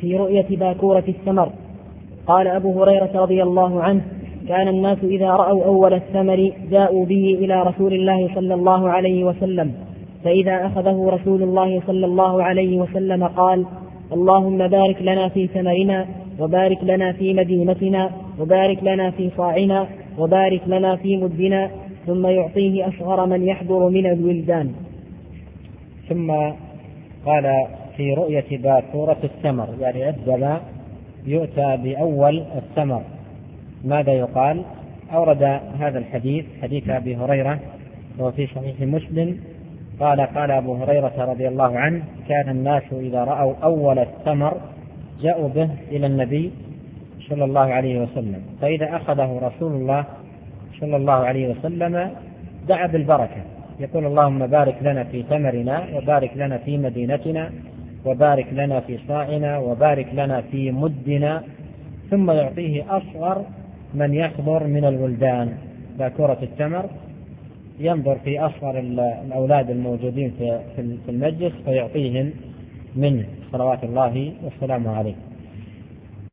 في رؤية باكورة الثمر. قال أبو هريرة رضي الله عنه: كان الناس إذا رأوا أول الثمر جاءوا به إلى رسول الله صلى الله عليه وسلم، فإذا أخذه رسول الله صلى الله عليه وسلم قال: اللهم بارك لنا في ثمرنا، وبارك لنا في مدينتنا، وبارك لنا في صاعنا، وبارك لنا في مدنا، ثم يعطيه أصغر من يحضر من الولدان. ثم قال: في رؤية باكورة الثمر، يعني عندما يؤتى بأول الثمر ماذا يقال؟ أورد هذا الحديث، حديث أبي هريرة وفي صحيح مسلم قال أبو هريرة رضي الله عنه: كان الناس إذا رأوا أول الثمر جاءوا به إلى النبي صلى الله عليه وسلم، فإذا أخذه رسول الله صلى الله عليه وسلم دعا بالبركة، يقول: اللهم بارك لنا في ثمرنا، وبارك لنا في مدينتنا، وبارك لنا في صاعنا، وبارك لنا في مدنا، ثم يعطيه أصغر من يحضر من الولدان. باكورة التمر ينظر في أصغر الأولاد الموجودين في المجلس فيعطيهم منه صلوات الله والسلام عليه.